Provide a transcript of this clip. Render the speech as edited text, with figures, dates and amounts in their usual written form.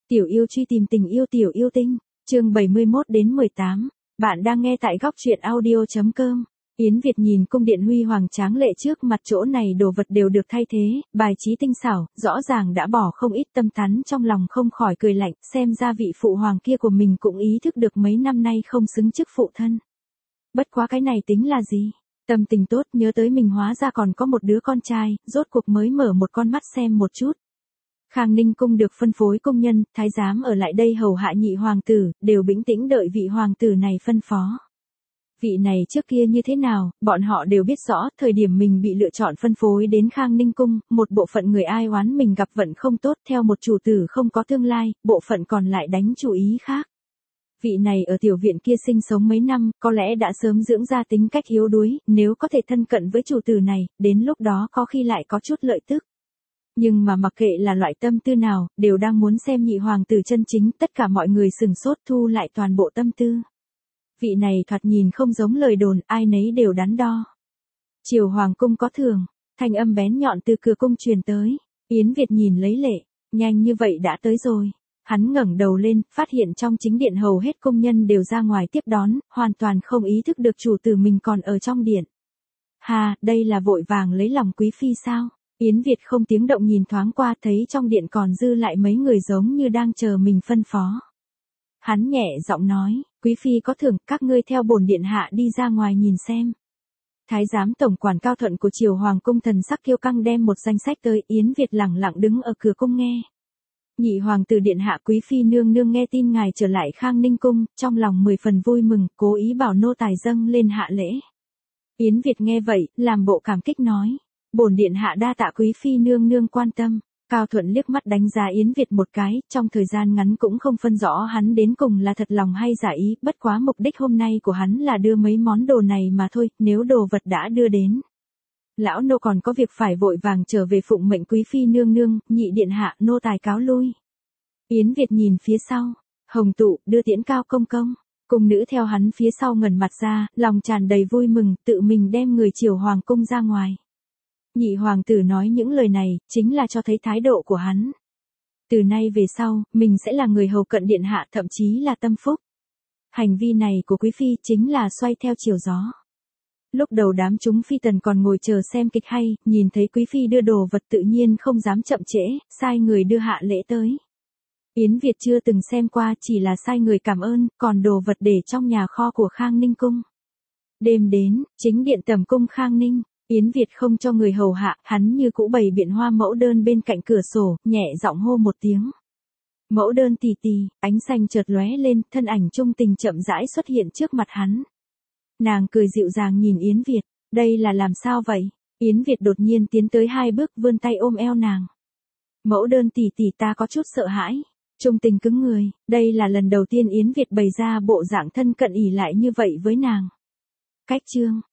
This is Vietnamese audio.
Tiểu yêu truy tìm tình yêu tiểu yêu tinh, chương 71 đến 18. Bạn đang nghe tại góc truyện audio.com. Yến Việt nhìn cung điện huy hoàng tráng lệ trước mặt, chỗ này đồ vật đều được thay thế, bài trí tinh xảo, rõ ràng đã bỏ không ít tâm tán, trong lòng không khỏi cười lạnh, xem ra vị phụ hoàng kia của mình cũng ý thức được mấy năm nay không xứng chức phụ thân. Bất quá cái này tính là gì? Tâm tình tốt, nhớ tới mình hóa ra còn có một đứa con trai, rốt cuộc mới mở một con mắt xem một chút. Khang Ninh cung được phân phối công nhân, thái giám ở lại đây hầu hạ nhị hoàng tử, đều bình tĩnh đợi vị hoàng tử này phân phó. Vị này trước kia như thế nào, bọn họ đều biết rõ, thời điểm mình bị lựa chọn phân phối đến Khang Ninh cung, một bộ phận người ai oán mình gặp vận không tốt theo một chủ tử không có tương lai, bộ phận còn lại đánh chủ ý khác. Vị này ở tiểu viện kia sinh sống mấy năm, có lẽ đã sớm dưỡng ra tính cách yếu đuối, nếu có thể thân cận với chủ tử này, đến lúc đó có khi lại có chút lợi tức. Nhưng mà mặc kệ là loại tâm tư nào, đều đang muốn xem nhị hoàng tử chân chính, tất cả mọi người sừng sốt thu lại toàn bộ tâm tư. Vị này thoạt nhìn không giống lời đồn, ai nấy đều đắn đo. Triều hoàng cung có thưởng, thanh âm bén nhọn từ cửa cung truyền tới. Yến Việt nhìn lấy lệ, nhanh như vậy đã tới rồi. Hắn ngẩng đầu lên, phát hiện trong chính điện hầu hết công nhân đều ra ngoài tiếp đón, hoàn toàn không ý thức được chủ tử mình còn ở trong điện. Hà, đây là vội vàng lấy lòng quý phi sao? Yến Việt không tiếng động nhìn thoáng qua, thấy trong điện còn dư lại mấy người giống như đang chờ mình phân phó. Hắn nhẹ giọng nói, quý phi có thưởng, các ngươi theo bổn điện hạ đi ra ngoài nhìn xem. Thái giám tổng quản Cao Thuận của triều hoàng cung thần sắc kiêu căng đem một danh sách tới, Yến Việt lẳng lặng đứng ở cửa cung nghe. Nhị hoàng tử điện hạ quý phi nương nương nghe tin ngài trở lại Khang Ninh cung, trong lòng 10 phần vui mừng, cố ý bảo nô tài dâng lên hạ lễ. Yến Việt nghe vậy, làm bộ cảm kích nói. Bổn điện hạ đa tạ quý phi nương nương quan tâm. Cao Thuận liếc mắt đánh giá Yến Việt một cái, trong thời gian ngắn cũng không phân rõ hắn đến cùng là thật lòng hay giả ý, bất quá mục đích hôm nay của hắn là đưa mấy món đồ này mà thôi, nếu đồ vật đã đưa đến. Lão nô còn có việc phải vội vàng trở về phụng mệnh quý phi nương nương, nhị điện hạ, nô tài cáo lui. Yến Việt nhìn phía sau, Hồng Tụ, đưa tiễn Cao công công. Cung nữ theo hắn phía sau ngẩn mặt ra, lòng tràn đầy vui mừng, tự mình đem người triều hoàng cung ra ngoài. Nhị hoàng tử nói những lời này, chính là cho thấy thái độ của hắn. Từ nay về sau, mình sẽ là người hầu cận điện hạ, thậm chí là tâm phúc. Hành vi này của quý phi chính là xoay theo chiều gió. Lúc đầu đám chúng phi tần còn ngồi chờ xem kịch hay, nhìn thấy quý phi đưa đồ vật tự nhiên không dám chậm trễ, sai người đưa hạ lễ tới. Yến Việt chưa từng xem qua, chỉ là sai người cảm ơn, còn đồ vật để trong nhà kho của Khang Ninh cung. Đêm đến, chính điện tẩm cung Khang Ninh. Yến Việt không cho người hầu hạ, hắn như cũ bày biện hoa mẫu đơn bên cạnh cửa sổ, nhẹ giọng hô một tiếng. Mẫu đơn tì tì, ánh xanh chợt lóe lên, thân ảnh trung tình chậm rãi xuất hiện trước mặt hắn. Nàng cười dịu dàng nhìn Yến Việt, đây là làm sao vậy? Yến Việt đột nhiên tiến tới 2 bước, vươn tay ôm eo nàng. Mẫu đơn tì tì, ta có chút sợ hãi. Trung tình cứng người, đây là lần đầu tiên Yến Việt bày ra bộ dạng thân cận ỷ lại như vậy với nàng. Cách chương